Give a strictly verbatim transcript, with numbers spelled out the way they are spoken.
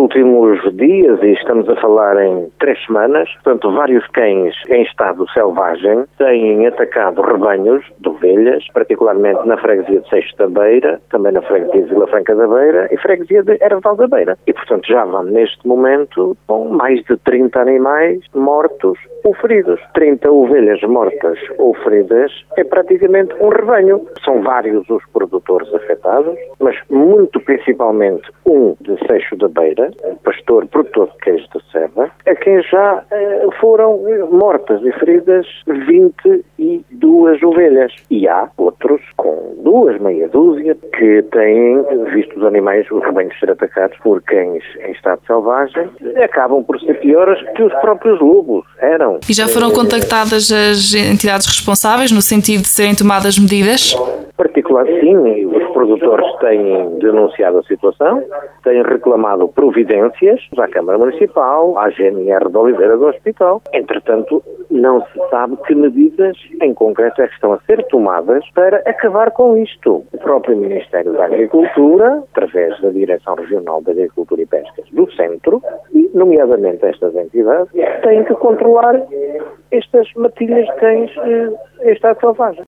últimos dias, e estamos a falar em três semanas, portanto, vários cães em estado selvagem têm atacado rebanhos de ovelhas, particularmente na freguesia de Seixo da Beira, também na freguesia de Vila Franca da Beira e freguesia de Erval da Beira. E, portanto, já vão neste momento com mais de trinta animais mortos ou feridos. trinta ovelhas mortas ou feridas é praticamente um rebanho. São vários os produtores afetados, mas muito principalmente um de Seixo da Beira, um pastor produtor de queijo de Serra, a quem já eh, foram mortas e feridas vinte e duas ovelhas. E há outros com duas, meia dúzia, que têm visto os animais, os rebanhos ser atacados por cães em estado selvagem, acabam por ser piores que os próprios lobos eram. E já foram contactadas as entidades responsáveis no sentido de serem tomadas medidas? Particular, sim, os produtores têm denunciado a situação, têm reclamado providências à Câmara Municipal, à G N R de Oliveira do Hospital. Entretanto, não se sabe que medidas em concreto é que estão a ser tomadas para acabar com isto. O próprio Ministério da Agricultura, através da Direção Regional de Agricultura e Pescas do Centro, e nomeadamente estas entidades, têm que controlar estas matilhas de cães em estado selvagem.